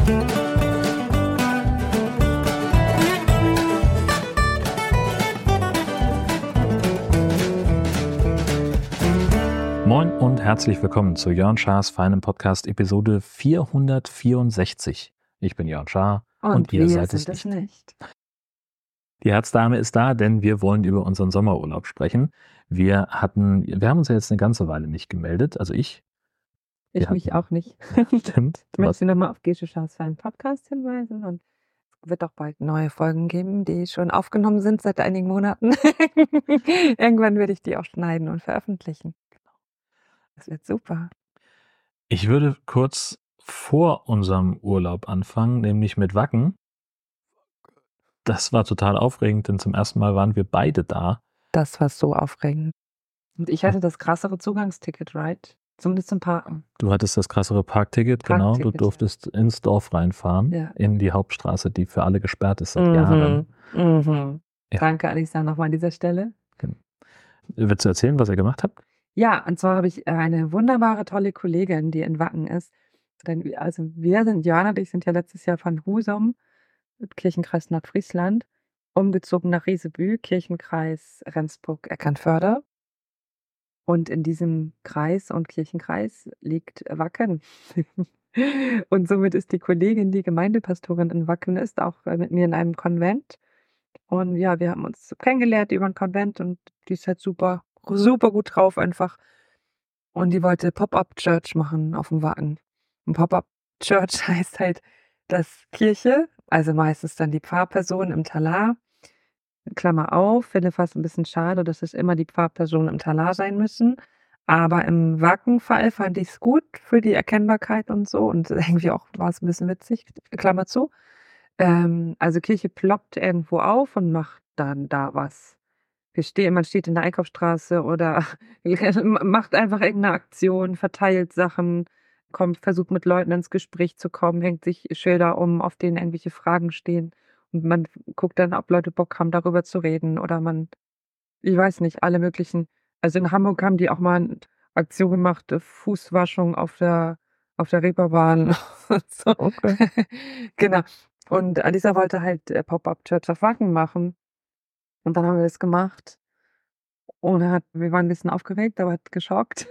Moin und herzlich willkommen zu Jörn Schars feinem Podcast Episode 464. Ich bin Jörn Schaar und ihr seid es nicht. Die Herzdame ist da, denn wir wollen über unseren Sommerurlaub sprechen. Wir haben uns ja jetzt eine ganze Weile nicht gemeldet, also ich. Ich mich auch nicht. Stimmt. Ich möchte nochmal auf Gesche Schars feinen Podcast hinweisen und es wird auch bald neue Folgen geben, die schon aufgenommen sind seit einigen Monaten. Irgendwann werde ich die auch schneiden und veröffentlichen. Das wird super. Ich würde kurz vor unserem Urlaub anfangen, nämlich mit Wacken. Das war total aufregend, denn zum ersten Mal waren wir beide da. Das war so aufregend. Und ich hatte das krassere Zugangsticket, right? Zumindest zum Parken. Du hattest das krassere Parkticket, genau. Du durftest ins Dorf reinfahren, in die Hauptstraße, die für alle gesperrt ist seit Jahren. Mhm. Ja. Danke, Alisa, nochmal an dieser Stelle. Willst du erzählen, was ihr gemacht habt? Ja, und zwar habe ich eine wunderbare, tolle Kollegin, die in Wacken ist. Also Johanna und ich sind ja letztes Jahr von Husum, Kirchenkreis Nordfriesland, umgezogen nach Riesebü, Kirchenkreis Rendsburg-Eckernförde. Und in diesem Kreis und Kirchenkreis liegt Wacken. Und somit ist die Kollegin, die Gemeindepastorin in Wacken ist, auch mit mir in einem Konvent. Und ja, wir haben uns kennengelernt über ein Konvent und die ist halt super gut drauf einfach. Und die wollte Pop-Up-Church machen auf dem Wacken. Und Pop-Up-Church heißt halt, dass Kirche, also meistens dann die Pfarrperson im Talar, Klammer auf, finde fast ein bisschen schade, dass es immer die Pfarrpersonen im Talar sein müssen. Aber im Wacken-Fall fand ich es gut für die Erkennbarkeit und so. Und irgendwie auch war es ein bisschen witzig, Klammer zu. Also Kirche ploppt irgendwo auf und macht dann da was. Man steht in der Einkaufsstraße oder macht einfach irgendeine Aktion, verteilt Sachen, versucht mit Leuten ins Gespräch zu kommen, hängt sich Schilder um, auf denen irgendwelche Fragen stehen. Und man guckt dann, ob Leute Bock haben, darüber zu reden oder ich weiß nicht, alle möglichen. Also in Hamburg haben die auch mal eine Aktion gemacht, Fußwaschung auf der Reeperbahn. So. Okay. Genau. Und Alisa wollte halt Pop-Up Church auf Wacken machen. Und dann haben wir das gemacht. Und wir waren ein bisschen aufgeregt, aber hat geschockt.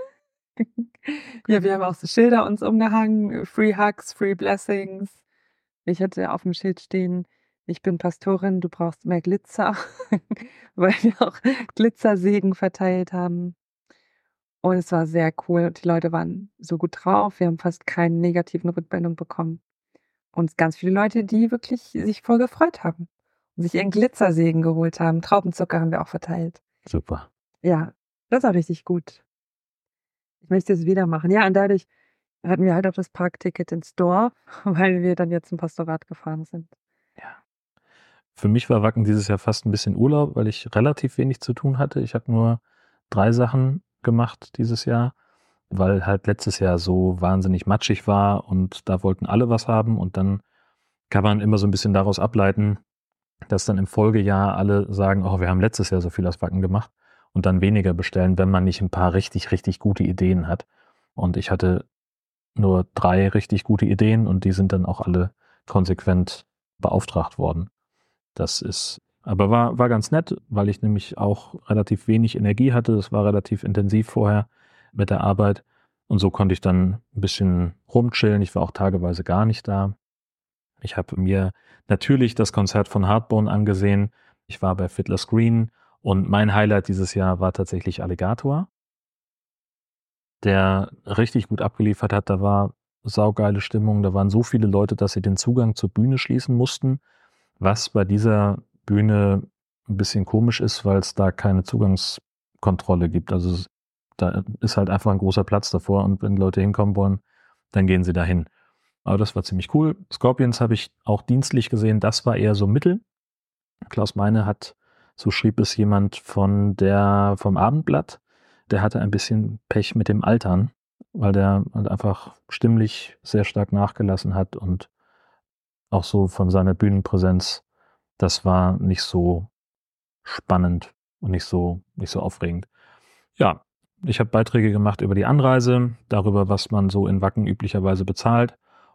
Ja, wir haben auch so Schilder uns umgehangen, Free Hugs, Free Blessings. Ich hatte auf dem Schild stehen, ich bin Pastorin, du brauchst mehr Glitzer, weil wir auch Glitzersegen verteilt haben. Und es war sehr cool und die Leute waren so gut drauf. Wir haben fast keine negativen Rückmeldungen bekommen. Und ganz viele Leute, die wirklich sich voll gefreut haben und sich ihren Glitzersegen geholt haben. Traubenzucker haben wir auch verteilt. Super. Ja, das war richtig gut. Ich möchte es wieder machen. Ja, und dadurch hatten wir halt auch das Parkticket ins Dorf, weil wir dann jetzt zum Pastorat gefahren sind. Ja. Für mich war Wacken dieses Jahr fast ein bisschen Urlaub, weil ich relativ wenig zu tun hatte. Ich habe nur 3 Sachen gemacht dieses Jahr, weil halt letztes Jahr so wahnsinnig matschig war und da wollten alle was haben und dann kann man immer so ein bisschen daraus ableiten, dass dann im Folgejahr alle sagen, oh, wir haben letztes Jahr so viel aus Wacken gemacht und dann weniger bestellen, wenn man nicht ein paar richtig, richtig gute Ideen hat. Und ich hatte nur 3 richtig gute Ideen und die sind dann auch alle konsequent beauftragt worden. Aber war ganz nett, weil ich nämlich auch relativ wenig Energie hatte. Das war relativ intensiv vorher mit der Arbeit. Und so konnte ich dann ein bisschen rumchillen. Ich war auch tageweise gar nicht da. Ich habe mir natürlich das Konzert von Hardbone angesehen. Ich war bei Fiddler's Green und mein Highlight dieses Jahr war tatsächlich Alligator, der richtig gut abgeliefert hat. Da war saugeile Stimmung. Da waren so viele Leute, dass sie den Zugang zur Bühne schließen mussten, was bei dieser Bühne ein bisschen komisch ist, weil es da keine Zugangskontrolle gibt. Also da ist halt einfach ein großer Platz davor und wenn Leute hinkommen wollen, dann gehen sie dahin. Aber das war ziemlich cool. Scorpions habe ich auch dienstlich gesehen. Das war eher so mittel. Klaus Meine so schrieb es jemand vom Abendblatt, der hatte ein bisschen Pech mit dem Altern, weil der halt einfach stimmlich sehr stark nachgelassen hat und auch so von seiner Bühnenpräsenz, das war nicht so spannend und nicht so aufregend. Ja, ich habe Beiträge gemacht über die Anreise, darüber, was man so in Wacken üblicherweise bezahlt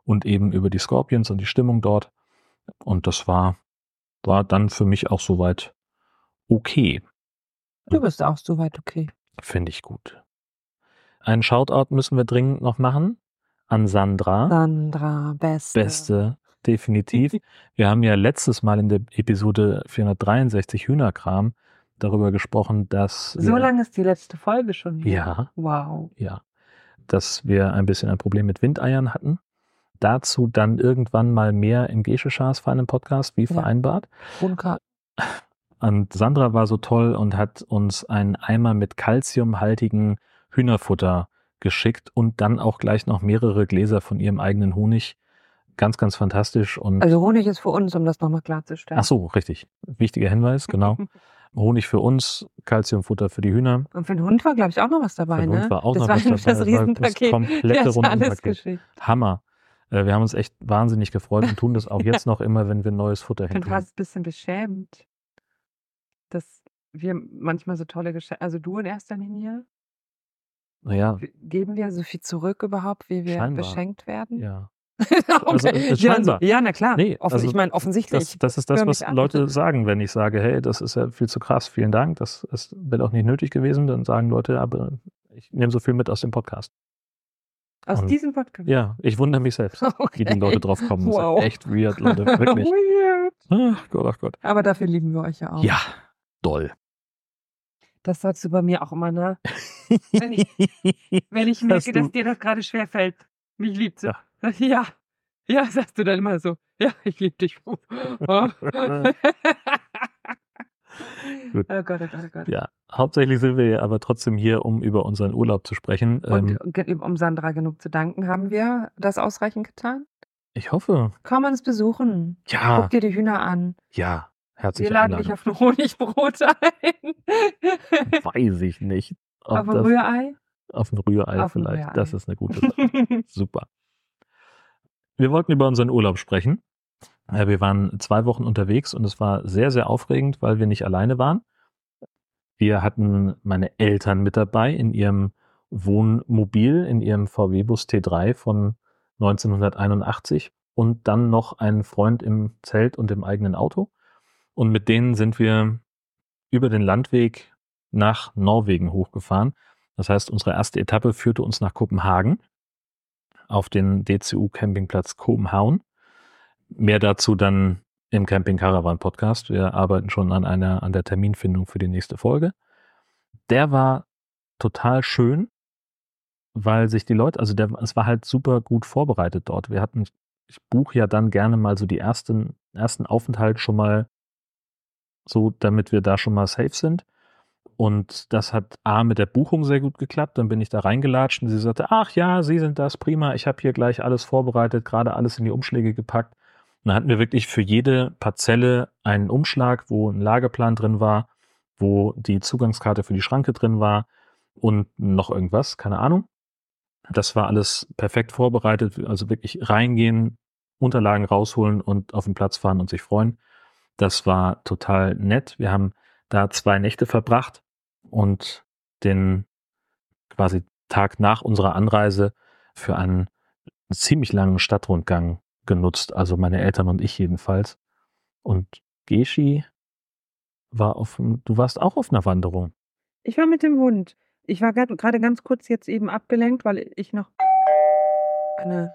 und eben über die Scorpions und die Stimmung dort. Und das war dann für mich auch soweit okay. Du bist auch soweit okay. Finde ich gut. Einen Shoutout müssen wir dringend noch machen an Sandra. Sandra, Beste, definitiv. Wir haben ja letztes Mal in der Episode 463 Hühnerkram darüber gesprochen, dass So lange ist die letzte Folge schon her. Ja. Wow. Ja. Dass wir ein bisschen ein Problem mit Windeiern hatten. Dazu dann irgendwann mal mehr in Gesche-Schars für einen Podcast, wie vereinbart. Und Sandra war so toll und hat uns einen Eimer mit kalziumhaltigen Hühnerfutter geschickt und dann auch gleich noch mehrere Gläser von ihrem eigenen Honig. Ganz, ganz fantastisch. Und Also Honig ist für uns, um das nochmal klarzustellen. Ach so, richtig. Wichtiger Hinweis, genau. Honig für uns, Kalziumfutter für die Hühner. Und für den Hund war, glaube ich, auch noch was dabei, Für den ne? Hund war auch das noch war was nämlich dabei. das Riesenpaket. Das komplette Rundumpaket. Geschickt. Hammer. Wir haben uns echt wahnsinnig gefreut und tun das auch jetzt noch immer, wenn wir neues Futter Ich bin hinkriegen. fast ein bisschen beschämt, dass wir manchmal so tolle Geschenke, also du in erster Linie, Naja, geben wir so viel zurück überhaupt, wie wir Scheinbar. beschenkt werden? ja. Okay. Also, scheinbar. Ja, na klar. Nee, also ich meine, offensichtlich. Das ist das, Hör was mich an. Leute sagen, wenn ich sage, hey, das ist ja viel zu krass, vielen Dank, das wäre auch nicht nötig gewesen, dann sagen Leute, aber ich nehme so viel mit aus dem Podcast. Aus Und diesem Podcast? Ja, ich wundere mich selbst, wie die Leute drauf kommen. Das Wow. ist echt weird, Leute, wirklich. Weird. Ach Gott, ach Gott. Aber dafür lieben wir euch ja auch. Ja, doll. Das sagst du bei mir auch immer, ne? Wenn ich merke, dass dir das gerade schwerfällt, mich liebt sie. Ja. Ja, sagst du dann immer so. Ja, ich liebe dich. Oh. Gut. Oh Gott, oh Gott, oh Gott. Ja, hauptsächlich sind wir ja aber trotzdem hier, um über unseren Urlaub zu sprechen. Und um Sandra genug zu danken, haben wir das ausreichend getan? Ich hoffe. Komm uns besuchen. Ja. Guck dir die Hühner an. Ja, herzlich Wir laden dich auf ein Honigbrot ein. Weiß ich nicht. Auf ein Rührei? Auf ein Rührei Auf ein vielleicht. Rührei. Das ist eine gute Sache. Super. Wir wollten über unseren Urlaub sprechen. Wir waren 2 Wochen unterwegs und es war sehr, sehr aufregend, weil wir nicht alleine waren. Wir hatten meine Eltern mit dabei in ihrem Wohnmobil, in ihrem VW-Bus T3 von 1981 und dann noch einen Freund im Zelt und im eigenen Auto. Und mit denen sind wir über den Landweg nach Norwegen hochgefahren. Das heißt, unsere erste Etappe führte uns nach Kopenhagen auf den DCU-Campingplatz Kopenhagen. Mehr dazu dann im Camping Caravan Podcast. Wir arbeiten schon an der Terminfindung für die nächste Folge. Der war total schön, weil sich die Leute, es war halt super gut vorbereitet dort. Ich buche ja dann gerne mal so die ersten Aufenthalt schon mal so, damit wir da schon mal safe sind. Und das hat mit der Buchung sehr gut geklappt. Dann bin ich da reingelatscht und sie sagte, ach ja, Sie sind das, prima. Ich habe hier gleich alles vorbereitet, gerade alles in die Umschläge gepackt. Und dann hatten wir wirklich für jede Parzelle einen Umschlag, wo ein Lageplan drin war, wo die Zugangskarte für die Schranke drin war und noch irgendwas, keine Ahnung. Das war alles perfekt vorbereitet, also wirklich reingehen, Unterlagen rausholen und auf den Platz fahren und sich freuen. Das war total nett. Wir haben da 2 Nächte verbracht und den quasi Tag nach unserer Anreise für einen ziemlich langen Stadtrundgang genutzt, also meine Eltern und ich jedenfalls. Und Geschi du warst auch auf einer Wanderung. Ich war mit dem Hund. Ich war gerade ganz kurz jetzt eben abgelenkt, weil ich noch eine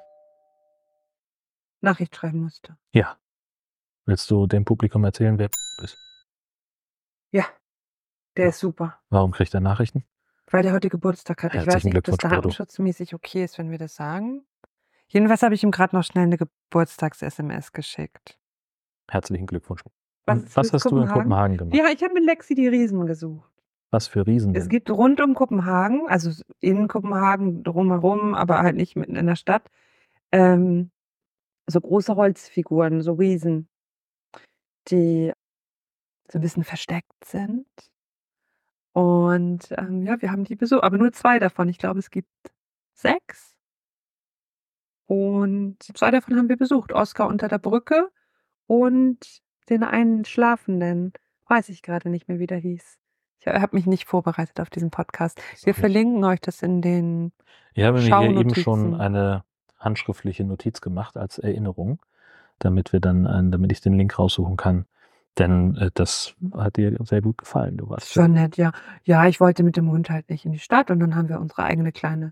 Nachricht schreiben musste. Ja. Willst du dem Publikum erzählen, wer ist? Ja, der ist super. Warum kriegt er Nachrichten? Weil der heute Geburtstag hat. Ich weiß nicht, ob das datenschutzmäßig okay ist, wenn wir das sagen. Jedenfalls habe ich ihm gerade noch schnell eine Geburtstags-SMS geschickt. Herzlichen Glückwunsch. Was hast du in Kopenhagen gemacht? Ja, ich habe mit Lexi die Riesen gesucht. Was für Riesen denn? Es gibt rund um Kopenhagen, also in Kopenhagen drumherum, aber halt nicht mitten in der Stadt, so große Holzfiguren, so Riesen, die so ein bisschen versteckt sind. Und ja, wir haben die besucht, aber nur 2 davon. Ich glaube, es gibt 6. Und 2 davon haben wir besucht. Oskar unter der Brücke und den einen Schlafenden. Weiß ich gerade nicht mehr, wie der hieß. Ich habe mich nicht vorbereitet auf diesen Podcast. Wir verlinken euch das in den Ich habe mir hier eben Schaunotizen. schon eine handschriftliche Notiz gemacht als Erinnerung, damit ich den Link raussuchen kann. Denn das hat dir sehr gut gefallen. Du warst Schon nett, ja. Ja, ich wollte mit dem Hund halt nicht in die Stadt und dann haben wir unsere eigene kleine,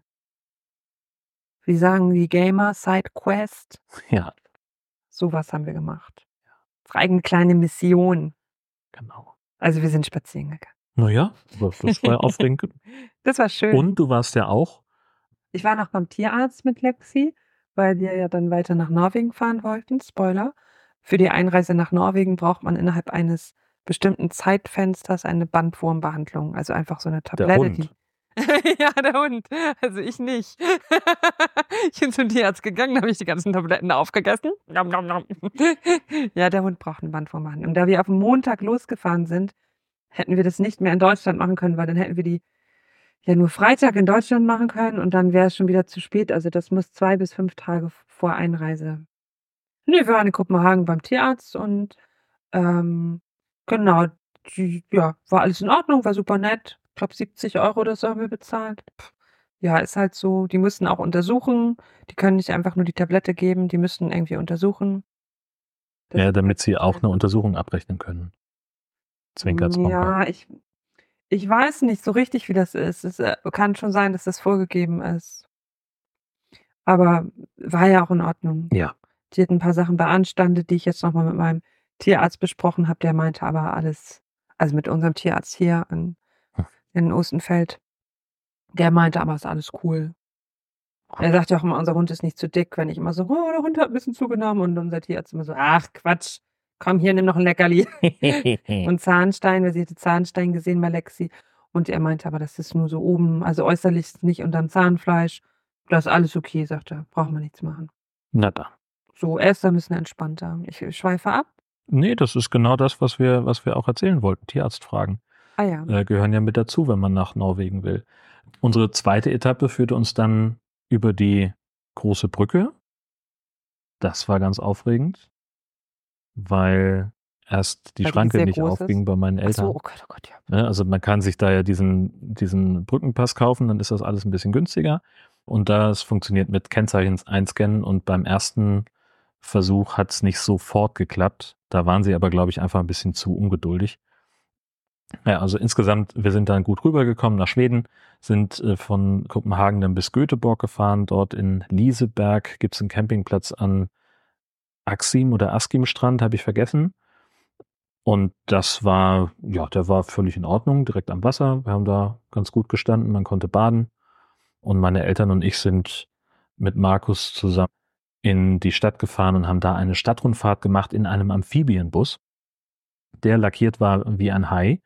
wie sagen die Gamer, Sidequest. ja, Sowas haben wir gemacht. Unsere eigene kleine Mission. genau. Also wir sind spazieren gegangen. Naja, aber das war ja aufregend. Das war schön. Und du warst ja auch. Ich war noch beim Tierarzt mit Lexi, weil wir ja dann weiter nach Norwegen fahren wollten. Spoiler. Für die Einreise nach Norwegen braucht man innerhalb eines bestimmten Zeitfensters eine Bandwurmbehandlung. Also einfach so eine Der Tablette, Hund. die. Ja, der Hund. Also ich nicht. Ich bin zum Tierarzt gegangen, habe ich die ganzen Tabletten aufgegessen. Nom, nom, nom. Ja, der Hund braucht eine Bandwurmbehandlung. Und da wir auf dem Montag losgefahren sind, hätten wir das nicht mehr in Deutschland machen können, weil dann hätten wir die ja nur Freitag in Deutschland machen können und dann wäre es schon wieder zu spät. Also das muss 2 bis 5 Tage vor Einreise. Ne, wir waren in Kopenhagen beim Tierarzt und, genau, war alles in Ordnung, war super nett. Ich glaube 70 € oder so haben wir bezahlt. Ja, ist halt so. Die müssen auch untersuchen. Die können nicht einfach nur die Tablette geben, die müssen irgendwie untersuchen. Das Ja, ist damit halt sie auch eine einfach. Untersuchung abrechnen können. Zwinker, Zwonker. Ja, ich weiß nicht so richtig, wie das ist. Es, kann schon sein, dass das vorgegeben ist. Aber war ja auch in Ordnung. Ja. Die hat 'n paar Sachen beanstandet, die ich jetzt noch mal mit meinem Tierarzt besprochen habe. Der meinte aber alles, also mit unserem Tierarzt hier in Ostenfeld, der meinte aber, ist alles cool. Er sagt ja auch immer, unser Hund ist nicht zu dick, wenn ich immer so: „Oh, der Hund hat 'n bisschen zugenommen“ und unser Tierarzt immer so: „Ach Quatsch, komm hier, nimm noch 'n Leckerli.“ Und Zahnstein, weil sie hatte Zahnstein gesehen bei Lexi und er meinte aber, das ist nur so oben, also äußerlich nicht unterm Zahnfleisch. Das ist alles okay, sagt er, braucht man nichts machen. Na dann. So, er ist da 'n bisschen entspannter. Ich schweife ab. Nee, das ist genau das, was wir auch erzählen wollten. Tierarztfragen Ah ja. gehören ja mit dazu, wenn man nach Norwegen will. Unsere zweite Etappe führte uns dann über die große Brücke. Das war ganz aufregend, weil erst die Weil die Schranke sehr nicht groß ist? aufging bei meinen Ach so, Eltern. oh Gott, ja. Ne, also man kann sich da ja diesen Brückenpass kaufen, dann ist das alles ein bisschen günstiger. Und das funktioniert mit Kennzeichen einscannen und beim ersten Versuch hat es nicht sofort geklappt. Da waren sie aber, glaube ich, einfach ein bisschen zu ungeduldig. Ja, also insgesamt, wir sind dann gut rübergekommen nach Schweden, sind von Kopenhagen dann bis Göteborg gefahren. Dort in Liseberg gibt es einen Campingplatz an Axim oder Askim Strand, habe ich vergessen. Und das war, ja, der war völlig in Ordnung, direkt am Wasser. Wir haben da ganz gut gestanden, man konnte baden. Und meine Eltern und ich sind mit Markus zusammen in die Stadt gefahren und haben da eine Stadtrundfahrt gemacht in einem Amphibienbus, der lackiert war wie ein Hai.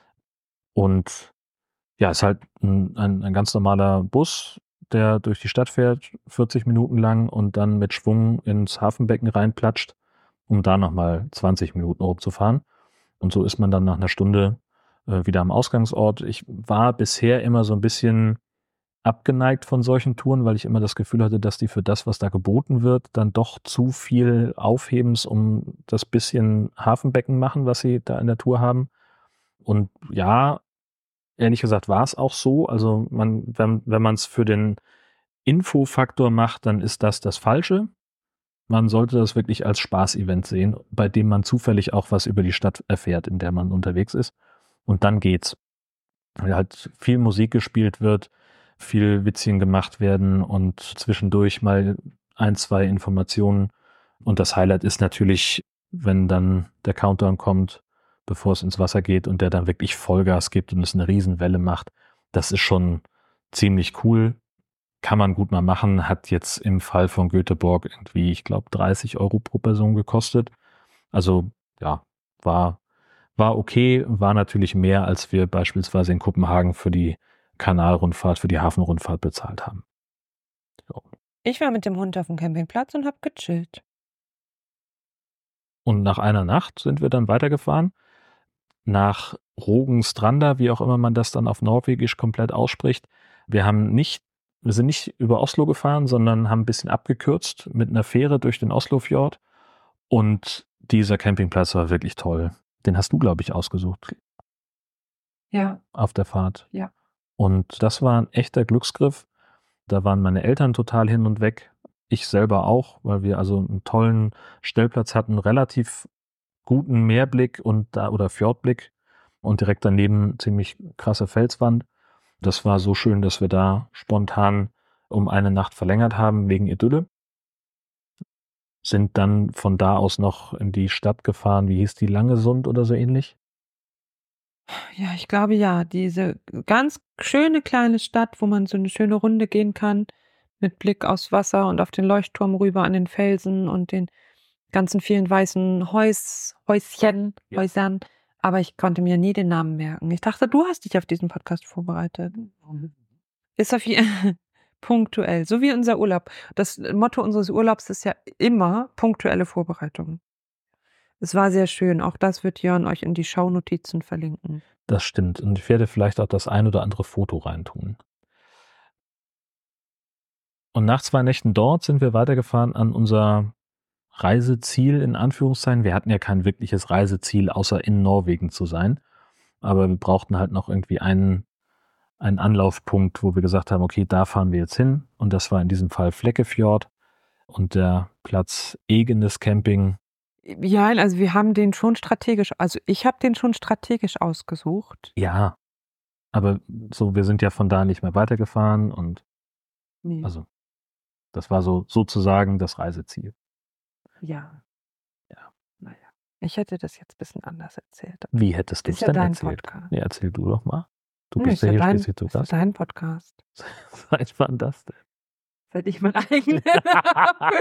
Und ja, ist halt ein ganz normaler Bus, der durch die Stadt fährt, 40 Minuten lang und dann mit Schwung ins Hafenbecken reinplatscht, um da nochmal 20 Minuten hochzufahren. Und so ist man dann nach einer Stunde wieder am Ausgangsort. Ich war bisher immer so ein bisschen abgeneigt von solchen Touren, weil ich immer das Gefühl hatte, dass die für das, was da geboten wird, dann doch zu viel Aufhebens um das bisschen Hafenbecken machen, was sie da in der Tour haben. Und ja, ehrlich gesagt war es auch so. Also wenn man es für den Infofaktor macht, dann ist das Falsche. Man sollte das wirklich als Spaßevent sehen, bei dem man zufällig auch was über die Stadt erfährt, in der man unterwegs ist. Und dann geht's. Weil halt viel Musik gespielt wird, viel Witzchen gemacht werden und zwischendurch mal 1, 2 Informationen. Und das Highlight ist natürlich, wenn dann der Countdown kommt, bevor es ins Wasser geht und der dann wirklich Vollgas gibt und es eine Riesenwelle macht. Das ist schon ziemlich cool. Kann man gut mal machen. Hat jetzt im Fall von Göteborg irgendwie, ich glaube, 30 € pro Person gekostet. Also ja, war okay, war natürlich mehr, als wir beispielsweise in Kopenhagen für die Kanalrundfahrt, für die Hafenrundfahrt bezahlt haben. So. Ich war mit dem Hund auf dem Campingplatz und habe gechillt. Und nach einer Nacht sind wir dann weitergefahren nach Rogenstranda, wie auch immer man das dann auf Norwegisch komplett ausspricht. Wir sind nicht über Oslo gefahren, sondern haben ein bisschen abgekürzt mit einer Fähre durch den Oslofjord. Und dieser Campingplatz war wirklich toll. Den hast du, glaube ich, ausgesucht. Ja. Auf der Fahrt. Ja. Und das war ein echter Glücksgriff. Da waren meine Eltern total hin und weg. Ich selber auch, weil wir also einen tollen Stellplatz hatten, relativ guten Meerblick oder Fjordblick und direkt daneben ziemlich krasse Felswand. Das war so schön, dass wir da spontan um eine Nacht verlängert haben wegen Idylle. Sind dann von da aus noch in die Stadt gefahren. Wie hieß die? Langesund oder so ähnlich? Ja, ich glaube ja, diese ganz schöne kleine Stadt, wo man so 'ne schöne Runde gehen kann mit Blick aufs Wasser und auf den Leuchtturm rüber an den Felsen und den ganzen vielen weißen Ja. Häusern, aber ich konnte mir nie den Namen merken. Ich dachte, du hast dich auf diesen Podcast vorbereitet. Ist auf je punktuell, so wie unser Urlaub. Das Motto unseres Urlaubs ist ja immer punktuelle Vorbereitung. Es war sehr schön. Auch das wird Jörn euch in die Shownotizen verlinken. Das stimmt. Und ich werde vielleicht auch das ein oder andere Foto reintun. Und nach 2 Nächten dort sind wir weitergefahren an unser Reiseziel in Anführungszeichen. Wir hatten ja kein wirkliches Reiseziel, außer in Norwegen zu sein. Aber wir brauchten halt noch irgendwie einen Anlaufpunkt, wo wir gesagt haben, okay, da fahren wir jetzt hin. Und das war in diesem Fall Flekkefjord und der Platz Egenes Camping. Ja, also wir haben den schon strategisch, also ich habe den schon strategisch ausgesucht. Ja, aber so, wir sind ja von da nicht mehr weitergefahren und Ne. also das war so sozusagen das Reiseziel. Ja. Ja. Na ja. Ich hätte das jetzt bisschen anders erzählt. Wie hättest Ist du's ja denn dein erzählt? Podcast. Ja, erzähl du doch mal. Du Ne, bist ist ja ja hier dein schließlich zu ist ja Gast. dein Podcast. Seit wann das denn? Seit ich meinen eigenen habe.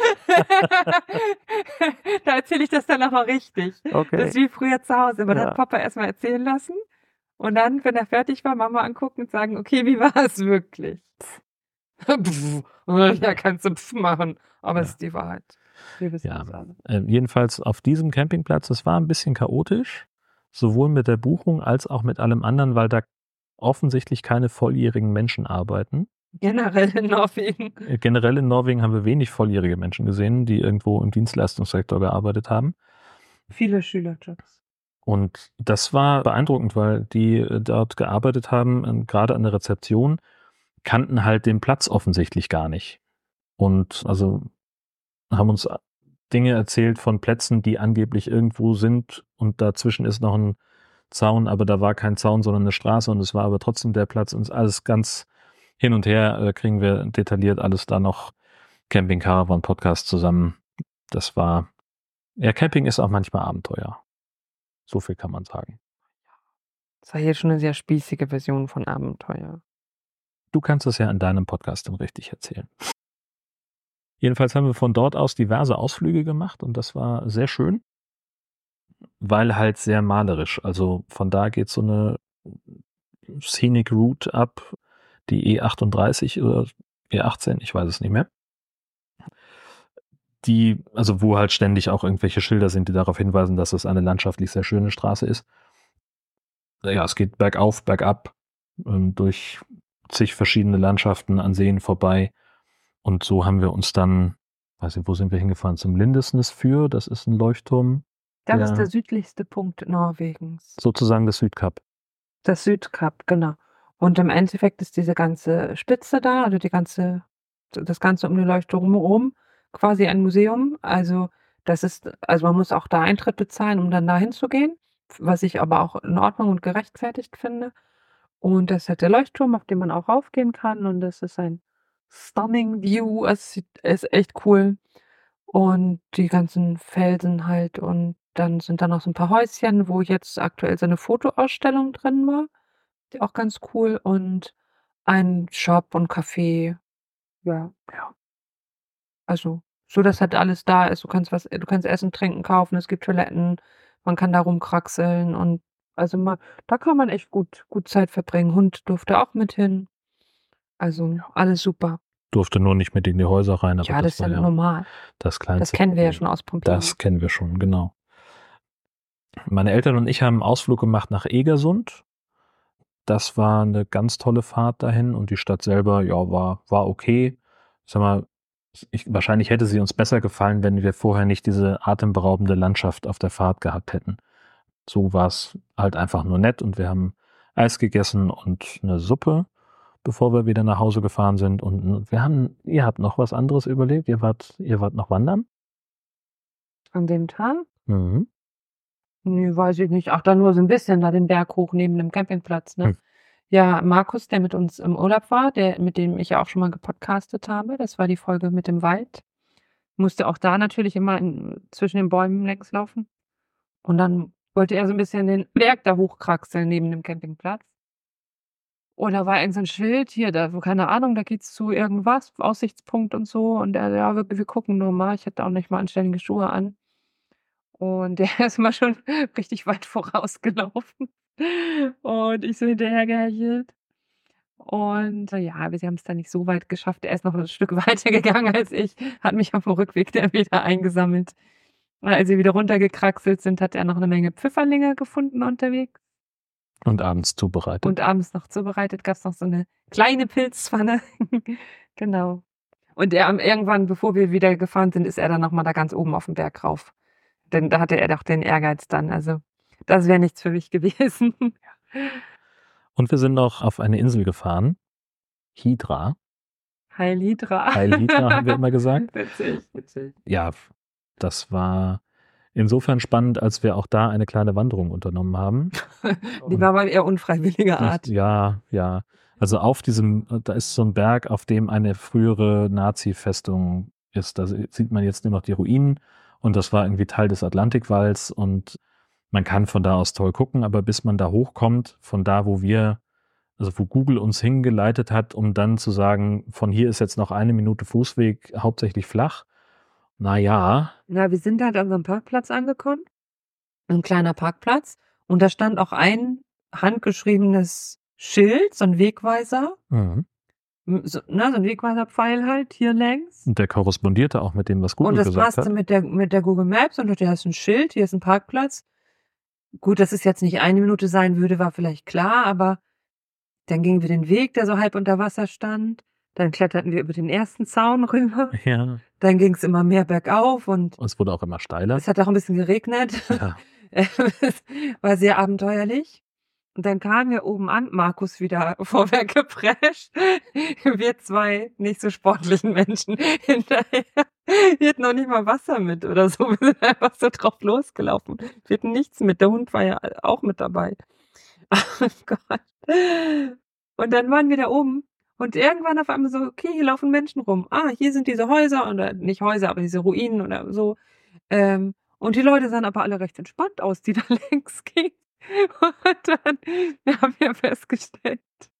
Da erzähle ich das dann auch mal richtig. Das Okay. ist wie früher zu Hause. Man Ja. hat Papa erst mal erzählen lassen und dann, wenn er fertig war, Mama angucken und sagen: „Okay, wie war es wirklich?“ Pf. Ja, kannst du Pf machen, aber es Ja. ist die Wahrheit. Wir wissen Ja. das alle. Jedenfalls auf diesem Campingplatz, das war ein bisschen chaotisch, sowohl mit der Buchung als auch mit allem anderen, weil da offensichtlich keine volljährigen Menschen arbeiten. Generell in Norwegen. Generell in Norwegen haben wir wenig volljährige Menschen gesehen, die irgendwo im Dienstleistungssektor gearbeitet haben. Viele Schülerjobs. Und das war beeindruckend, weil die dort gearbeitet haben, gerade an der Rezeption, kannten halt den Platz offensichtlich gar nicht. Und also haben uns Dinge erzählt von Plätzen, die angeblich irgendwo sind und dazwischen ist noch ein Zaun, aber da war kein Zaun, sondern eine Straße und es war aber trotzdem der Platz und alles ganz hin und her kriegen wir detailliert alles da noch Camping Caravan Podcast zusammen. Das war, ja, Camping ist auch manchmal Abenteuer. So viel kann man sagen. Das war jetzt schon 'ne sehr spießige Version von Abenteuer. Du kannst es ja in deinem Podcast dann richtig erzählen. Jedenfalls haben wir von dort aus diverse Ausflüge gemacht und das war sehr schön, weil halt sehr malerisch. Also von da geht so eine Scenic Route ab, die E38 oder E18, ich weiß es nicht mehr. Also wo halt ständig auch irgendwelche Schilder sind, die darauf hinweisen, dass es eine landschaftlich sehr schöne Straße ist. Ja, es geht bergauf, bergab, durch zig verschiedene Landschaften an Seen vorbei. Und so haben wir uns dann, weiß nicht, wo sind wir hingefahren? Zum Lindesnesfjord, das ist ein Leuchtturm. Das ist Ja. der südlichste Punkt Norwegens. Sozusagen das Südkap. Das Südkap, genau. Und im Endeffekt ist diese ganze Spitze da, also das Ganze um den Leuchtturm rum quasi ein Museum. Also, man muss auch da Eintritt bezahlen, um dann da hinzugehen, was ich aber auch in Ordnung und gerechtfertigt finde. Und das ist halt der Leuchtturm, auf den man auch raufgehen kann und das ist ein stunning view. Es ist echt cool. Und die ganzen Felsen halt und dann sind da noch so 'n paar Häuschen, wo jetzt aktuell so 'ne Fotoausstellung drin war, die auch ganz cool und ein Shop und Café. Ja, ja. Also, so dass halt alles da ist. Du kannst Essen, Trinken kaufen, es gibt Toiletten, man kann da rumkraxeln und also da kann man echt gut Zeit verbringen. Hund durfte auch mit hin. Also, alles super. Durfte nur nicht mit in die Häuser rein, aber Ja, das das ist war ja ja normal. das Das kleinste kennen wir ja Problem. schon aus Pompeji. Das kennen wir schon, genau. Meine Eltern und ich haben 'n Ausflug gemacht nach Egersund. Das war eine ganz tolle Fahrt dahin und die Stadt selber, ja, war okay. Ich sage mal, wahrscheinlich hätte sie uns besser gefallen, wenn wir vorher nicht diese atemberaubende Landschaft auf der Fahrt gehabt hätten. So war es halt einfach nur nett und wir haben Eis gegessen und eine Suppe bevor wir wieder nach Hause gefahren sind. Und ihr habt noch was anderes überlebt. Ihr wart noch wandern? An dem Tag? Mhm. Nö, weiß ich nicht. Ach, dann nur so ein bisschen da den Berg hoch neben dem Campingplatz, ne? Hm. Ja, Markus, der mit uns im Urlaub war, mit dem ich ja auch schon mal gepodcastet habe, das war die Folge mit dem Wald, musste auch da natürlich immer zwischen den Bäumen längs laufen. Und dann wollte er so ein bisschen den Berg da hochkraxeln neben dem Campingplatz. Und da war irgend so 'n Schild hier, da keine Ahnung, da geht's zu irgendwas, Aussichtspunkt und so. Und er: „Ja, wir gucken nur mal." Ich hatte auch nicht mal anständige Schuhe an. Und der ist immer schon richtig weit vorausgelaufen und ich so hinterhergehechelt. Und ja, wir haben's dann nicht so weit geschafft. Er ist noch 'n Stück weiter gegangen als ich, hat mich aufm Rückweg dann wieder eingesammelt. Als wir wieder runtergekraxelt sind, hat er noch 'ne Menge Pfifferlinge gefunden unterwegs. Und abends zubereitet. Und abends noch zubereitet, gab's noch so 'ne kleine Pilzpfanne. Genau. Und irgendwann, bevor wir wieder gefahren sind, ist er dann noch mal da ganz oben auf'n Berg rauf. Denn da hatte er doch den Ehrgeiz dann. Also, das wäre nichts für mich gewesen. Und wir sind noch auf eine Insel gefahren. Hydra. Heil Hydra. Heil Hydra haben wir immer gesagt. Witzig. Ja, das war insofern spannend, als wir auch da eine kleine Wanderung unternommen haben. Die war aber eher unfreiwilliger Art. Ja. Also da ist so ein Berg, auf dem eine frühere Nazi-Festung ist. Da sieht man jetzt nur noch die Ruinen und das war irgendwie Teil des Atlantikwalls und man kann von da aus toll gucken, aber bis man da hochkommt, von da, wo Google uns hingeleitet hat, um dann zu sagen, von hier ist jetzt noch 1 Minute Fußweg, hauptsächlich flach. Ja, wir sind halt an so 'nem Parkplatz angekommen, 'n kleiner Parkplatz, und da stand auch ein handgeschriebenes Schild, so 'n Wegweiser, Mhm. so 'n Wegweiserpfeil halt hier längs. Und der korrespondierte auch mit dem, was Und Google das gesagt passte hat. mit der Google Maps, und hier ist 'n Schild, hier ist 'n Parkplatz. Gut, dass es jetzt nicht 1 Minute sein würde, war vielleicht klar, aber dann gingen wir den Weg, der so halb unter Wasser stand. Dann kletterten wir über den ersten Zaun rüber. Ja. Dann ging's immer mehr bergauf und Und es wurde auch immer steiler. es hat auch 'n bisschen geregnet. Ja. Es war sehr abenteuerlich. Und dann kamen wir oben an, Markus wieder vorwärts geprescht. Wir 2 nicht so sportlichen Menschen hinterher. Wir hatten noch nicht mal Wasser mit oder so. Wir sind einfach so drauf losgelaufen. Wir hatten nichts mit. Der Hund war ja auch mit dabei. Oh Gott. Und dann waren wir da oben und irgendwann auf einmal so: „Okay, hier laufen Menschen rum. Ah, hier sind diese Häuser", oder nicht Häuser, aber diese Ruinen oder so. Und die Leute sahen aber alle recht entspannt aus, die da längs gingen. Und dann haben wir festgestellt,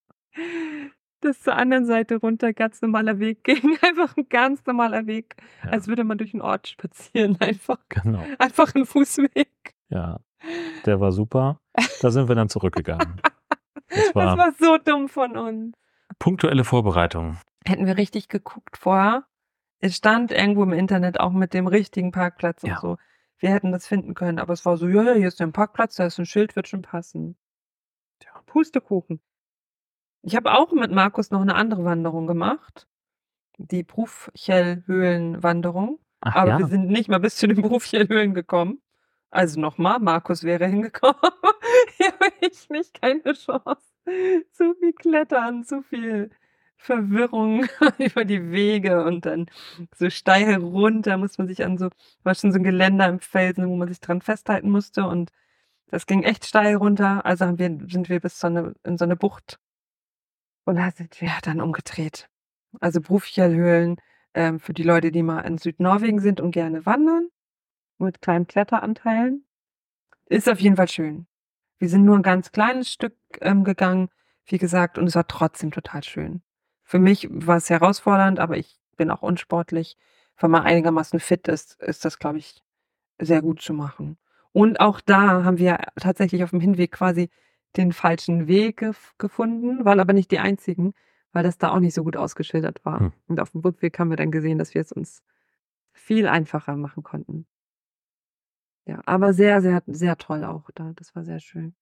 dass zur anderen Seite runter ganz normaler Weg ging. Einfach 'n ganz normaler Weg, Ja. als würde man durch 'n Ort spazieren einfach. Genau. Einfach 'n Fußweg. Ja, der war super. Da sind wir dann zurückgegangen. Das war so dumm von uns. Punktuelle Vorbereitung. Hätten wir richtig geguckt vorher. Es stand irgendwo im Internet auch mit dem richtigen Parkplatz und Ja. so. Wir hätten das finden können, aber es war so: „Ja, hier ist dein Parkplatz, da ist 'n Schild, wird schon passen." Tja. Pustekuchen. Ich habe auch mit Markus noch 'ne andere Wanderung gemacht, die Brufchell-Höhlenwanderung, Ach aber ja. wir sind nicht mal bis zu den Brufchell-Höhlen gekommen. Also noch mal, Markus wäre hingekommen. Hier ich nicht, keine Chance. Zu viel Klettern, zu viel Verwirrung über die Wege und dann so steil runter muss man sich war schon so 'n Geländer im Felsen, wo man sich dran festhalten musste, und das ging echt steil runter. Also sind wir in so 'ne Bucht, und da sind wir dann umgedreht. Also Brufchell-Höhlen, für die Leute, die mal in Südnorwegen sind und gerne wandern, mit kleinen Kletteranteilen. Ist auf jeden Fall schön. Wir sind nur 'n ganz kleines Stück, gegangen, wie gesagt, und es war trotzdem total schön. Für mich war's herausfordernd, aber ich bin auch unsportlich. Wenn man einigermaßen fit ist, ist das, glaube ich, sehr gut zu machen. Und auch da haben wir tatsächlich aufm Hinweg quasi den falschen Weg gefunden, waren aber nicht die einzigen, weil das da auch nicht so gut ausgeschildert war. Und aufm Rückweg haben wir dann gesehen, dass wir es uns viel einfacher machen konnten. Ja, aber sehr, sehr, sehr toll auch da. Das war sehr schön.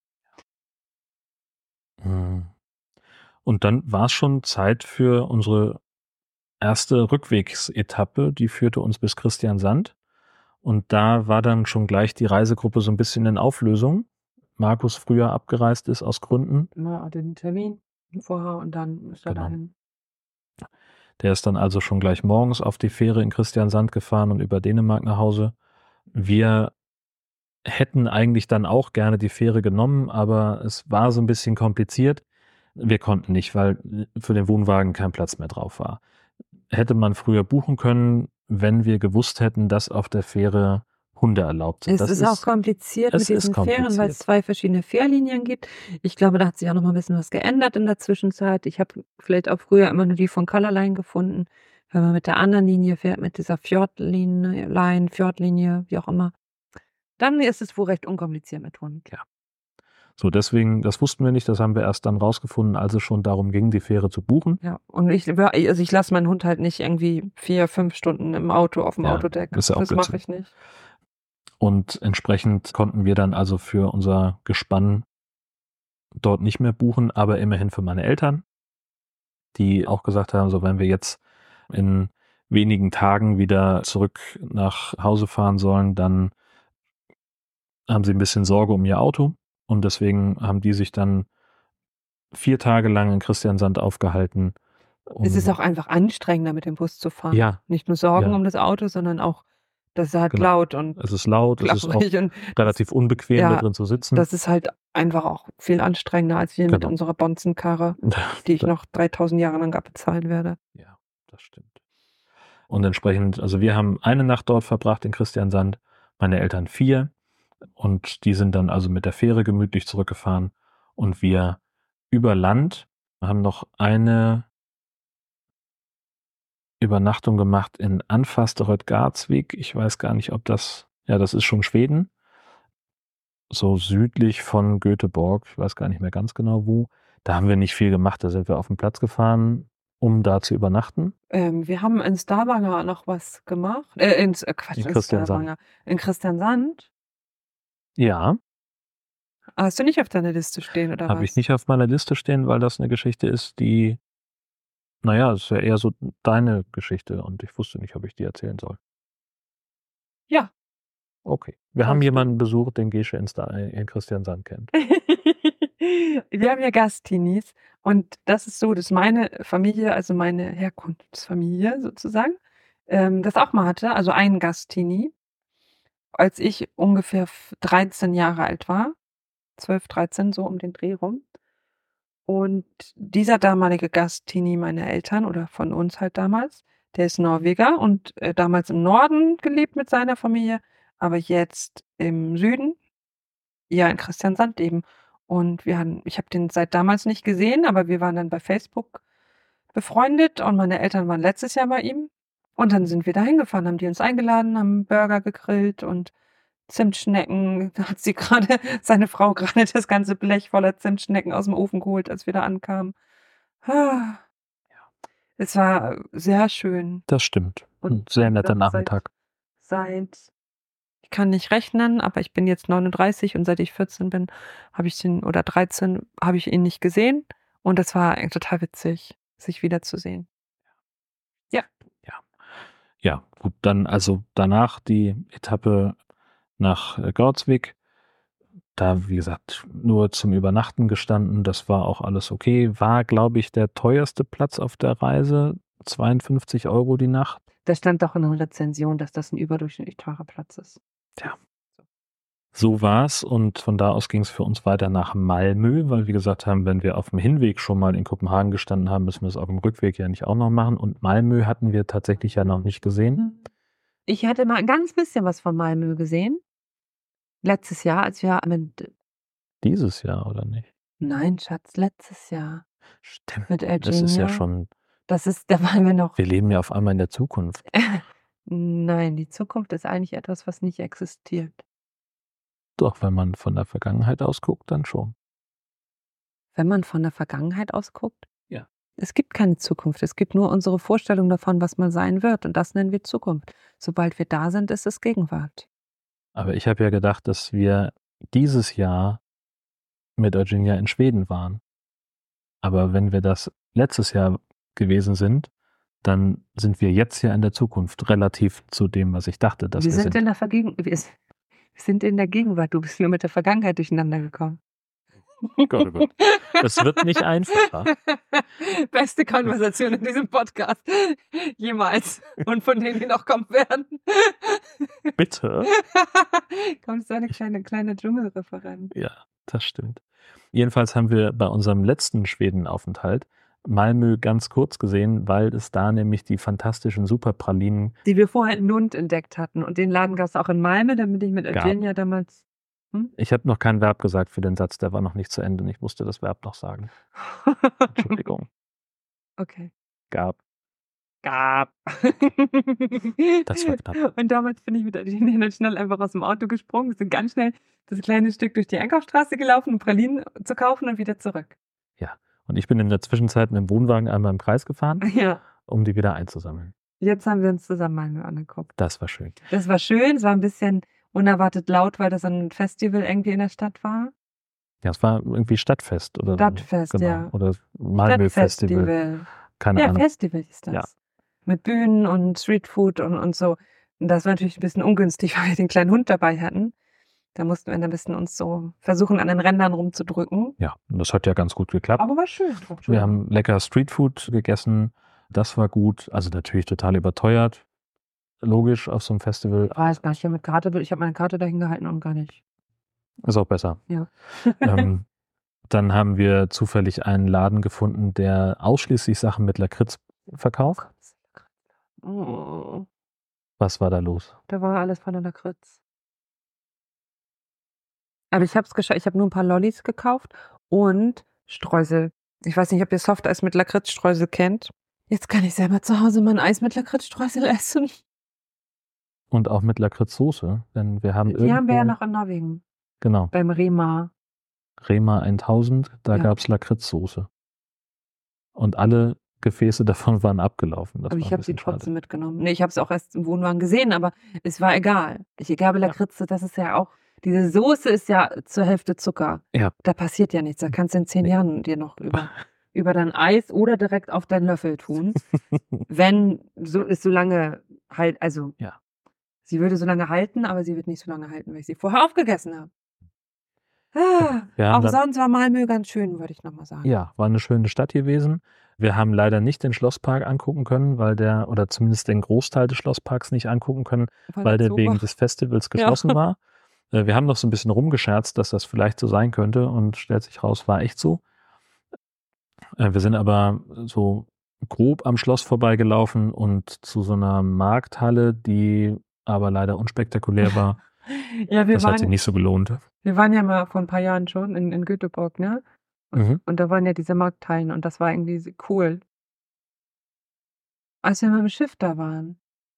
Und dann war's schon Zeit für unsere erste Rückwegsetappe, die führte uns bis Christiansand. Und da war dann schon gleich die Reisegruppe so ein bisschen in Auflösung. Markus früher abgereist ist aus Gründen. Ja, den Termin. vorher und dann ist er Genau. dahin. Der ist dann also schon gleich morgens auf die Fähre in Christiansand gefahren und über Dänemark nach Hause. Wir hätten eigentlich dann auch gerne die Fähre genommen, aber es war so ein bisschen kompliziert. Wir konnten nicht, weil für den Wohnwagen kein Platz mehr drauf war. Hätte man früher buchen können, wenn wir gewusst hätten, dass auf der Fähre Hunde erlaubt sind. Es ist auch kompliziert mit es ist diesen Fähren, weil es kompliziert. 2 verschiedene Fährlinien gibt. Ich glaube, da hat sich auch noch mal 'n bisschen was geändert in der Zwischenzeit. Ich habe vielleicht auch früher immer nur die von Colorline gefunden. Wenn man mit der anderen Linie fährt, mit dieser Fjordlinie, wie auch immer, dann ist es wohl recht unkompliziert mit Hunden. Ja. So, deswegen, das wussten wir nicht, das haben wir erst dann rausgefunden, als es schon darum ging, die Fähre zu buchen. Ja, und ich lasse meinen Hund halt nicht irgendwie 4, 5 Stunden im Auto auf dem Ja, Autodeck. ist ja auch Das mache Blödsinn. ich nicht. Und entsprechend konnten wir dann also für unser Gespann dort nicht mehr buchen, aber immerhin für meine Eltern, die auch gesagt haben, so wenn wir jetzt in wenigen Tagen wieder zurück nach Hause fahren sollen, dann haben sie ein bisschen Sorge um ihr Auto und deswegen haben die sich dann 4 Tage lang in Christiansand aufgehalten. Es ist auch einfach anstrengender, mit dem Bus zu fahren. Ja, Nicht nur Sorgen ja, um das Auto, sondern auch, das ist halt genau. laut und Es ist laut, es ist auch klapperig und relativ unbequem, da ja, drin zu sitzen. das ist halt einfach auch viel anstrengender als wir mit Genau. unserer Bonzenkarre, die ich noch 3.000 Jahre lang abbezahlen werde. Ja, das stimmt. Und entsprechend, also wir haben eine Nacht dort verbracht in Christiansand, meine Eltern 4 und die sind dann also mit der Fähre gemütlich zurückgefahren und wir über Land haben noch eine Übernachtung gemacht in Anfasteröd-Garzvik. Ich weiß gar nicht, ob das, ja, das ist schon Schweden, so südlich von Göteborg, ich weiß gar nicht mehr ganz genau wo. Da haben wir nicht viel gemacht, da sind wir auf den Platz gefahren, um da zu übernachten. Wir haben in Stavanger noch was gemacht. Quatsch, In in Christiansand. Stavanger. In Christiansand? Ja, Hast du nicht auf deiner Liste stehen oder habe ich was? nicht auf meiner Liste stehen, weil das eine Geschichte ist, die, naja, ist ja eher so deine Geschichte und ich wusste nicht, ob ich die erzählen soll. Ja. Okay. Wir haben Darfst du. jemanden besucht, den Gesche in Christiansand kennt. Wir haben ja Gastteenies und das ist so, dass meine Familie, also meine Herkunftsfamilie sozusagen, das auch mal hatte, also ein Gastteenie, als ich ungefähr 13 Jahre alt war, 12, 13, so um den Dreh rum. Und dieser damalige Gastteenie meiner Eltern oder von uns halt damals, der ist Norweger und, damals im Norden gelebt mit seiner Familie, aber jetzt im Süden, ja, in Christiansand eben. Und ich habe den seit damals nicht gesehen, aber wir waren dann bei Facebook befreundet und meine Eltern waren letztes Jahr bei ihm. Und dann sind wir da hingefahren, haben die uns eingeladen, haben Burger gegrillt und Zimtschnecken. Da hat seine Frau gerade das ganze Blech voller Zimtschnecken aus dem Ofen geholt, als wir da ankamen. Ah, es war sehr schön. Das stimmt. Und Ein sehr wie netter gesagt, Nachmittag. ich kann nicht rechnen, aber ich bin jetzt 39 und seit ich 14 bin, oder 13, habe ich ihn nicht gesehen. Und das war total witzig, sich wiederzusehen. Ja. Ja. Ja, gut, dann also danach die Etappe nach Gautzvik. Da, wie gesagt, nur zum Übernachten gestanden. Das war auch alles okay. War, glaube ich, der teuerste Platz auf der Reise. 52 € die Nacht. Da stand doch in der Rezension, dass das 'n überdurchschnittlich teurer Platz ist. Ja. So war's und von da aus ging es für uns weiter nach Malmö, weil wir gesagt haben, wenn wir auf dem Hinweg schon mal in Kopenhagen gestanden haben, müssen wir es auf dem Rückweg ja nicht auch noch machen. Und Malmö hatten wir tatsächlich ja noch nicht gesehen. Ich hatte mal 'n ganz bisschen was von Malmö gesehen. Letztes Jahr, als wir Dieses Jahr, oder nicht? nein, Schatz, letztes Jahr Stimmt, mit das ist ja Eugenia. schon, Da waren wir noch wir leben ja auf einmal in der Zukunft. nein, die Zukunft ist eigentlich etwas, was nicht existiert. Doch, wenn man von der Vergangenheit aus guckt, dann schon. Wenn man von der Vergangenheit aus guckt? Ja. Es gibt keine Zukunft. Es gibt nur unsere Vorstellung davon, was mal sein wird, und das nennen wir Zukunft. Sobald wir da sind, ist es Gegenwart. Aber ich habe ja gedacht, dass wir dieses Jahr mit Eugenia in Schweden waren. Aber wenn wir das letztes Jahr gewesen sind, dann sind wir jetzt ja in der Zukunft, relativ zu dem, was ich dachte, dass wir sind. Wir sind in der Gegenwart. Du bist nur mit der Vergangenheit durcheinander gekommen. Gott, oh Gott. Es wird nicht einfacher. Beste Konversation in diesem Podcast jemals und von denen, die noch kommen werden. Bitte? Kommt so eine kleine Dschungelreferent. Ja, das stimmt. Jedenfalls haben wir bei unserem letzten Schwedenaufenthalt Malmö ganz kurz gesehen, weil es da nämlich die fantastischen Superpralinen Die wir vorher in Lund entdeckt hatten. Und den Laden gab es auch in Malmö, damit ich mit Gab. Eugenia damals. Ich habe noch kein Verb gesagt für den Satz, der war noch nicht zu Ende und ich musste das Verb noch sagen. Entschuldigung. Okay. Gab. Gab. Das war knapp. Und damals bin ich mit Eugenia dann schnell einfach aus dem Auto gesprungen, sind ganz schnell das kleine Stück durch die Einkaufsstraße gelaufen, um Pralinen zu kaufen und wieder zurück. Ja. Und ich bin in der Zwischenzeit mit dem Wohnwagen einmal im Kreis gefahren, Ja. um die wieder einzusammeln. Jetzt haben wir uns zusammen Malmö angeguckt. Das war schön. Das war schön, es war ein bisschen unerwartet laut, weil das ein Festival irgendwie in der Stadt war. Ja, es war irgendwie Stadtfest oder Stadtfest, genau. ja. Oder Malmö Festival. Stadtfestival. Keine Ja, Ahnung. Festival ist das. Ja. Mit Bühnen und Streetfood und so. Und das war natürlich ein bisschen ungünstig, weil wir den kleinen Hund dabei hatten. Da mussten wir ein bisschen uns so versuchen, an den Rändern rumzudrücken. Ja, und das hat ja ganz gut geklappt. Aber war schön. Wir haben lecker Streetfood gegessen. Das war gut. Also natürlich total überteuert. Logisch auf so einem Festival. Ich weiß gar nicht, ich habe meine Karte dahin gehalten und gar nicht. Ist auch besser. Ja. Dann haben wir zufällig einen Laden gefunden, der ausschließlich Sachen mit Lakritz verkauft. Oh, Was war da los? da war alles von der Lakritz. Aber ich habe es geschafft. Ich habe nur ein paar Lollis gekauft und Streusel. Ich weiß nicht, ob ihr Softeis mit Lakritzstreusel kennt. Jetzt kann ich selber zu Hause mal ein Eis mit Lakritzstreusel essen. Und auch mit Lakritzsoße. Denn wir haben Die irgendwo, haben wir ja noch in Norwegen. genau, Beim Rema. Rema 1000, da Ja. gab es Lakritzsoße. Und alle Gefäße davon waren abgelaufen. Das Aber war ich ein habe sie bisschen schade. trotzdem mitgenommen. Nee, ich habe es auch erst im Wohnwagen gesehen, aber es war egal. Ich glaube, Lakritze, das ist ja auch, diese Soße ist ja zur Hälfte Zucker. Ja. Da passiert ja nichts. Da kannst du in 10 Nee. Jahren dir noch über dein Eis oder direkt auf deinen Löffel tun. Wenn so lange halt, also Ja. sie würde so lange halten, aber sie wird nicht so lange halten, weil ich sie vorher aufgegessen habe. Ah, Wir haben auch dann- sonst war Malmö ganz schön, würde ich nochmal sagen. Ja, war eine schöne Stadt gewesen. Wir haben leider nicht den Schlosspark angucken können, oder zumindest den Großteil des Schlossparks nicht angucken können, weil der zu wegen war. des Festivals geschlossen war. Wir haben noch so ein bisschen rumgescherzt, dass das vielleicht so sein könnte und stellt sich raus, war echt so. Wir sind aber so grob am Schloss vorbeigelaufen und zu so einer Markthalle, die aber leider unspektakulär war. Ja, Das hat sich nicht so gelohnt. wir waren ja mal vor ein paar Jahren schon in Göteborg, ne? Mhm. Und da waren ja diese Markthallen und das war irgendwie cool. Als wir mal im Schiff da waren.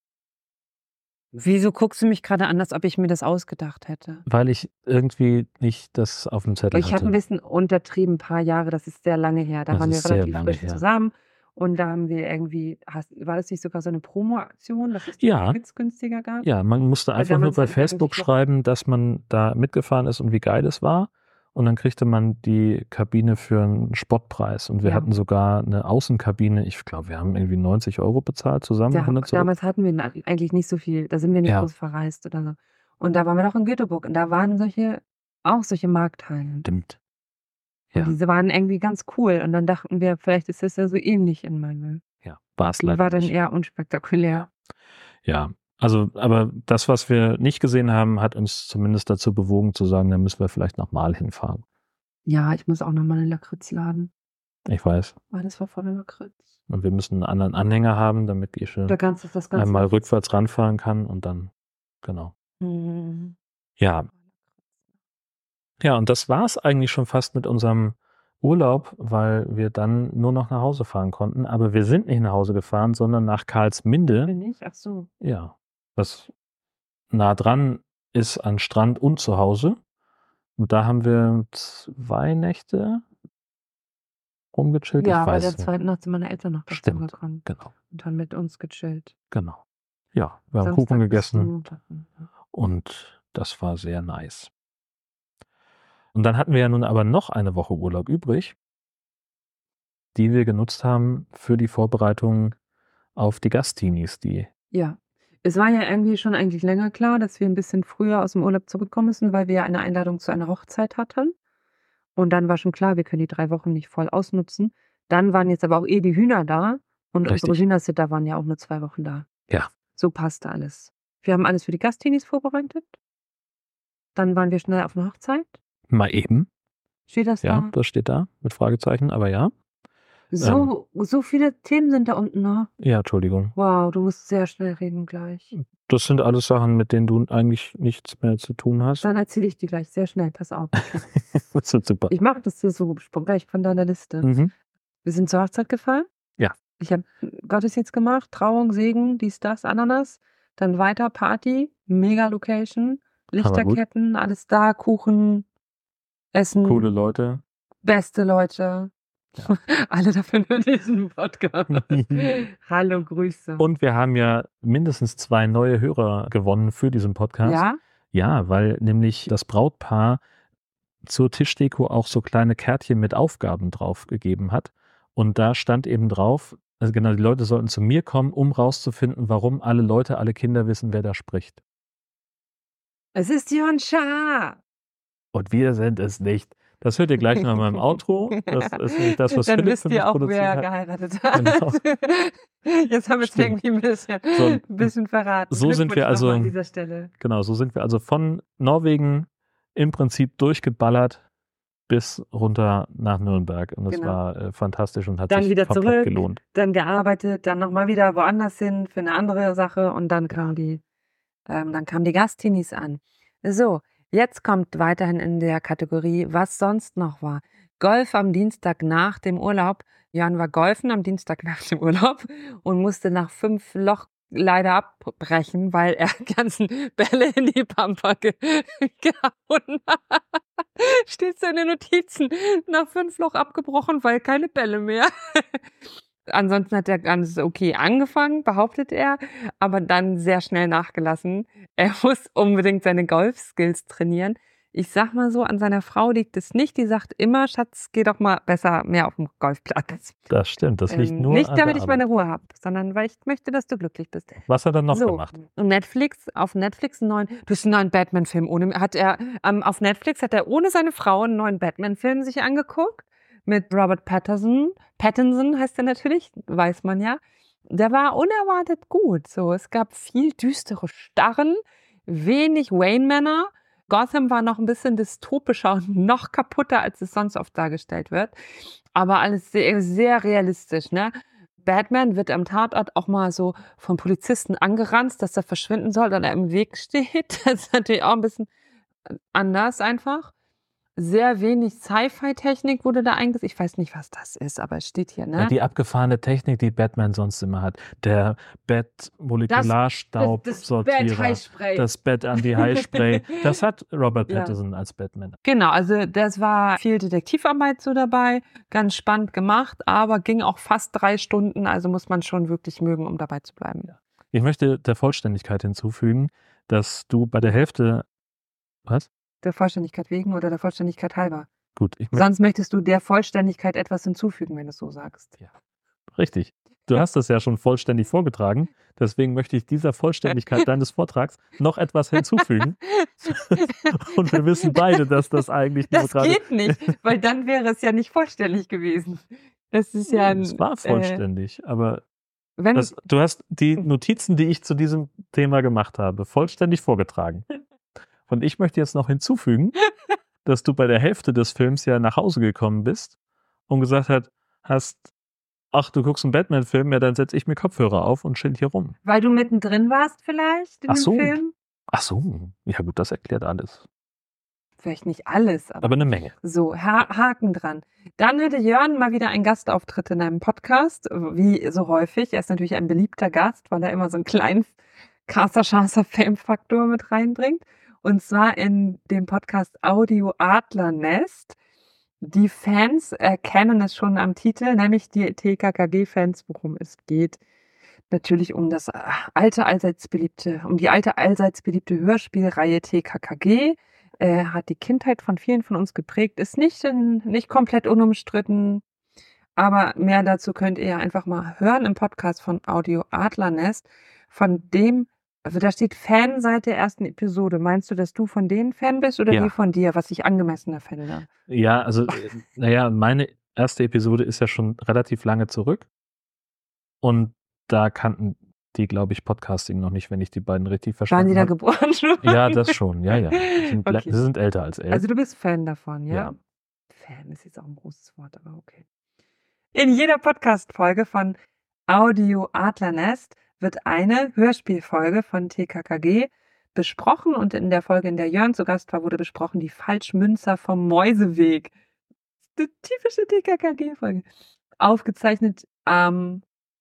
Wieso guckst du mich gerade an, als ob ich mir das ausgedacht hätte? Weil ich irgendwie nicht das auf dem Zettel Ich habe hatte. ein bisschen untertrieben, ein paar Jahre, das ist sehr lange her. Da Das waren wir ist sehr relativ lange frisch her. zusammen und da haben wir irgendwie, war das nicht sogar so eine Promo-Aktion, dass es Ja. Tickets günstiger gab? Ja, man musste Weil einfach nur damals bei hatten wir Facebook eigentlich noch- schreiben, dass man da mitgefahren ist und wie geil es war. Und dann kriegte man die Kabine für einen Spottpreis. Und wir Ja. hatten sogar eine Außenkabine. Ich glaube, wir haben irgendwie 90 € bezahlt zusammen. Ja, hin und zurück. damals hatten wir eigentlich nicht so viel, da sind wir nicht Ja. groß verreist oder so. Und da waren wir doch in Göteborg und da waren auch solche Markthallen. Stimmt. Und Ja. diese waren irgendwie ganz cool. Und dann dachten wir, vielleicht ist das ja so ähnlich in Malmö. Ja, war es Die leider war dann nicht. eher unspektakulär. Ja, also, aber das, was wir nicht gesehen haben, hat uns zumindest dazu bewogen zu sagen, da müssen wir vielleicht nochmal hinfahren. Ja, ich muss auch nochmal einen Lakritz laden. Ich weiß. War das war voller Lakritz? Und wir müssen einen anderen Anhänger haben, damit Gesche Da kannst du das Ganze. einmal rückwärts ranfahren kann und dann, genau. Mhm. Ja, ja, und das war es eigentlich schon fast mit unserem Urlaub, weil wir dann nur noch nach Hause fahren konnten. Aber wir sind nicht nach Hause gefahren, sondern nach Karlsminde. Bin ich? Ach so. Ja, was nah dran ist an Strand und zu Hause. Und da haben wir 2 Nächte rumgechillt. Ja, Ich bei weiß der nicht. zweiten Nacht sind meine Eltern noch dazu Stimmt. gekommen Genau, und haben mit uns gechillt. genau. Ja, wir haben Samstag Kuchen bis gegessen Montag. und das war sehr nice. Und dann hatten wir ja nun aber noch eine Woche Urlaub übrig, die wir genutzt haben für die Vorbereitung auf die Gastinis, die Ja. Es war ja irgendwie schon eigentlich länger klar, dass wir ein bisschen früher aus dem Urlaub zurückkommen müssen, weil wir ja eine Einladung zu einer Hochzeit hatten. Und dann war schon klar, wir können die 3 Wochen nicht voll ausnutzen. Dann waren jetzt aber auch die Hühner da und unsere Richtig. Hühnersitter waren ja auch nur 2 Wochen da. Ja. So passte alles. Wir haben alles für die Gastteenies vorbereitet. Dann waren wir schnell auf einer Hochzeit. Mal eben. Steht das Ja, da? das steht da mit Fragezeichen, aber ja. So viele Themen sind da unten noch. Ja, Entschuldigung. Wow, du musst sehr schnell reden gleich. Das sind alles Sachen, mit denen du eigentlich nichts mehr zu tun hast. Dann erzähle ich dir gleich sehr schnell, pass auf. Das wird super. Ich mache das so gleich von deiner Liste. Mhm. Wir sind zur Hochzeit gefahren. Ja. Ich habe Gottesdienst gemacht, Trauung, Segen, dies, das, Ananas. Dann weiter Party, mega Location, Lichterketten, alles da, Kuchen, Essen, Coole Leute. beste Leute. Ja. Alle dafür nur diesen Podcast. Hallo, Grüße. Und wir haben ja mindestens 2 neue Hörer gewonnen für diesen Podcast. Ja? Ja, weil nämlich das Brautpaar zur Tischdeko auch so kleine Kärtchen mit Aufgaben drauf gegeben hat. Und da stand eben drauf, also genau, die Leute sollten zu mir kommen, um rauszufinden, warum alle Leute, alle Kinder wissen, wer da spricht. Es ist Jörn Schaar. Und wir sind es nicht. Das hört ihr gleich noch mal im Outro. Das ist nämlich das, was Dann Philipp wisst für mich ihr auch, produziert wer hat. geheiratet hat. Genau. Jetzt haben wir es Stimmt. irgendwie ein bisschen verraten. So sind wir Glückwunsch also- nochmal an dieser Stelle. Genau, so sind wir also von Norwegen im Prinzip durchgeballert bis runter nach Nürnberg. Und das Genau. war fantastisch und hat Dann sich wieder komplett zurück. gelohnt. Dann gearbeitet, dann nochmal wieder woanders hin für eine andere Sache und dann kamen die Gastteenies an. So, jetzt kommt weiterhin in der Kategorie, was sonst noch war. Golf am Dienstag nach dem Urlaub. Jan war golfen am Dienstag nach dem Urlaub und musste nach 5 Loch leider abbrechen, weil er ganzen Bälle in die Pampa gehauen hat. Steht so in den Notizen, nach 5 Loch abgebrochen, weil keine Bälle mehr. Ansonsten hat er ganz okay angefangen, behauptet er, aber dann sehr schnell nachgelassen. Er muss unbedingt seine Golfskills trainieren. Ich sag mal so, an seiner Frau liegt es nicht. Die sagt immer, Schatz, geh doch mal besser mehr auf den Golfplatz. Das stimmt, das liegt nur Nicht, an damit der ich meine Arbeit. Ruhe habe, sondern weil ich möchte, dass du glücklich bist. Was hat er noch So, gemacht? und auf Netflix einen neuen Batman-Film. Auf Netflix hat er ohne seine Frau einen neuen Batman-Film sich angeguckt. Mit Robert Pattinson heißt er natürlich, weiß man ja. Der war unerwartet gut. So, es gab viel düstere Starren, wenig Wayne-Männer. Gotham war noch ein bisschen dystopischer und noch kaputter, als es sonst oft dargestellt wird. Aber alles sehr, sehr realistisch, ne? Batman wird am Tatort auch mal so von Polizisten angeranzt, dass er verschwinden soll, weil er im Weg steht. Das ist natürlich auch ein bisschen anders einfach. Sehr wenig Sci-Fi-Technik wurde da eingesetzt. Ich weiß nicht, was das ist, aber es steht hier, ne? Ja, die abgefahrene Technik, die Batman sonst immer hat. Der Bett-Molekularstaubsortierer, Bett-Heißspray. das Bett-Anti-High-Spray. Das hat Robert Ja. Pattinson als Batman. Genau, also das war viel Detektivarbeit so dabei, ganz spannend gemacht, aber ging auch fast 3 Stunden, also muss man schon wirklich mögen, um dabei zu bleiben. Ich möchte der Vollständigkeit hinzufügen, dass du bei der Hälfte... Was? Der Vollständigkeit wegen oder der Vollständigkeit halber. Gut, Sonst möchtest du der Vollständigkeit etwas hinzufügen, wenn du es so sagst. Richtig. Du hast das ja schon vollständig vorgetragen. Deswegen möchte ich dieser Vollständigkeit deines Vortrags noch etwas hinzufügen. Und wir wissen beide, dass das eigentlich nur Das gerade... geht nicht, weil dann wäre es ja nicht vollständig gewesen. Das ist ja Es war vollständig, aber wenn du hast die Notizen, die ich zu diesem Thema gemacht habe, vollständig vorgetragen. Und ich möchte jetzt noch hinzufügen, dass du bei der Hälfte des Films ja nach Hause gekommen bist und gesagt hast, ach, du guckst einen Batman-Film, ja, dann setze ich mir Kopfhörer auf und chill hier rum. weil du mittendrin warst vielleicht in Ach dem so. Film. Ach so, ja gut, das erklärt alles. Vielleicht nicht alles, aber Aber eine Menge. so, Haken dran. Dann hatte Jörn mal wieder einen Gastauftritt in einem Podcast, wie so häufig. Er ist natürlich ein beliebter Gast, weil er immer so einen kleinen krasser Fame-Faktor mit reinbringt. Und zwar in dem Podcast Audio Adlernest. Die Fans erkennen es schon am Titel, nämlich die TKKG-Fans, worum es geht. Natürlich um die alte allseits beliebte Hörspielreihe TKKG. Hat die Kindheit von vielen von uns geprägt, ist nicht komplett unumstritten, aber mehr dazu könnt ihr einfach mal hören im Podcast von Audio Adlernest, von dem Also da steht Fan seit der ersten Episode. Meinst du, dass du von denen Fan bist oder Ja. die von dir, was ich angemessener finde? Ja, also, naja, meine erste Episode ist ja schon relativ lange zurück. Und da kannten die, glaube ich, Podcasting noch nicht, wenn ich die beiden richtig Waren verstanden die da habe. geboren schon? Ja, das schon, ja. Okay. Sie sind älter als 11. Also du bist Fan davon, ja? Ja. Fan ist jetzt auch ein großes Wort, aber okay. In jeder Podcast-Folge von Audio Adlernest wird eine Hörspielfolge von TKKG besprochen und in der Folge, in der Jörn zu Gast war, wurde besprochen die Falschmünzer vom Mäuseweg. Die typische TKKG-Folge. Aufgezeichnet am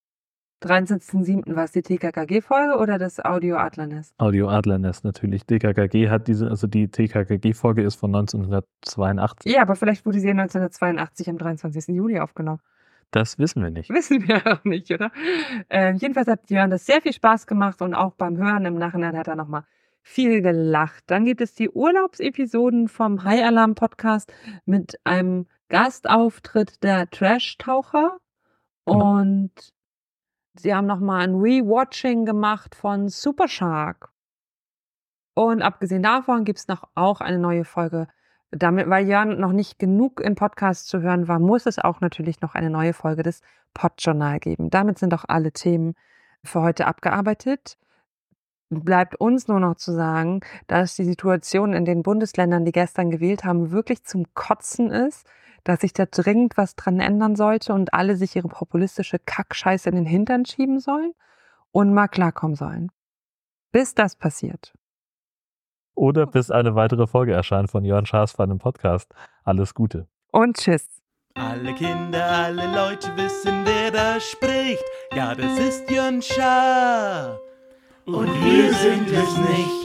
23.07. War es die TKKG-Folge oder das Audio Adlernest? Audio Adlernest natürlich. TKKG hat die TKKG-Folge ist von 1982. Ja, aber vielleicht wurde sie 1982 am 23. Juli aufgenommen. Das wissen wir nicht. Wissen wir auch nicht, oder? Jedenfalls hat Jörn das sehr viel Spaß gemacht und auch beim Hören im Nachhinein hat er nochmal viel gelacht. Dann gibt es die Urlaubsepisoden vom High Alarm Podcast mit einem Gastauftritt der Trash-Taucher. Genau. Und sie haben nochmal ein Rewatching gemacht von Super Shark. Und abgesehen davon gibt es noch auch eine neue Folge. Damit, weil Jörn noch nicht genug im Podcast zu hören war, muss es auch natürlich noch eine neue Folge des Podjournal geben. Damit sind auch alle Themen für heute abgearbeitet. Bleibt uns nur noch zu sagen, dass die Situation in den Bundesländern, die gestern gewählt haben, wirklich zum Kotzen ist, dass sich da dringend was dran ändern sollte und alle sich ihre populistische Kackscheiße in den Hintern schieben sollen und mal klarkommen sollen. Bis das passiert. Oder bis eine weitere Folge erscheint von Jörn Schaas im Podcast. Alles Gute. Und tschüss. Alle Kinder, alle Leute wissen, wer da spricht. Ja, das ist Jörn Schaar. Und wir sind es nicht.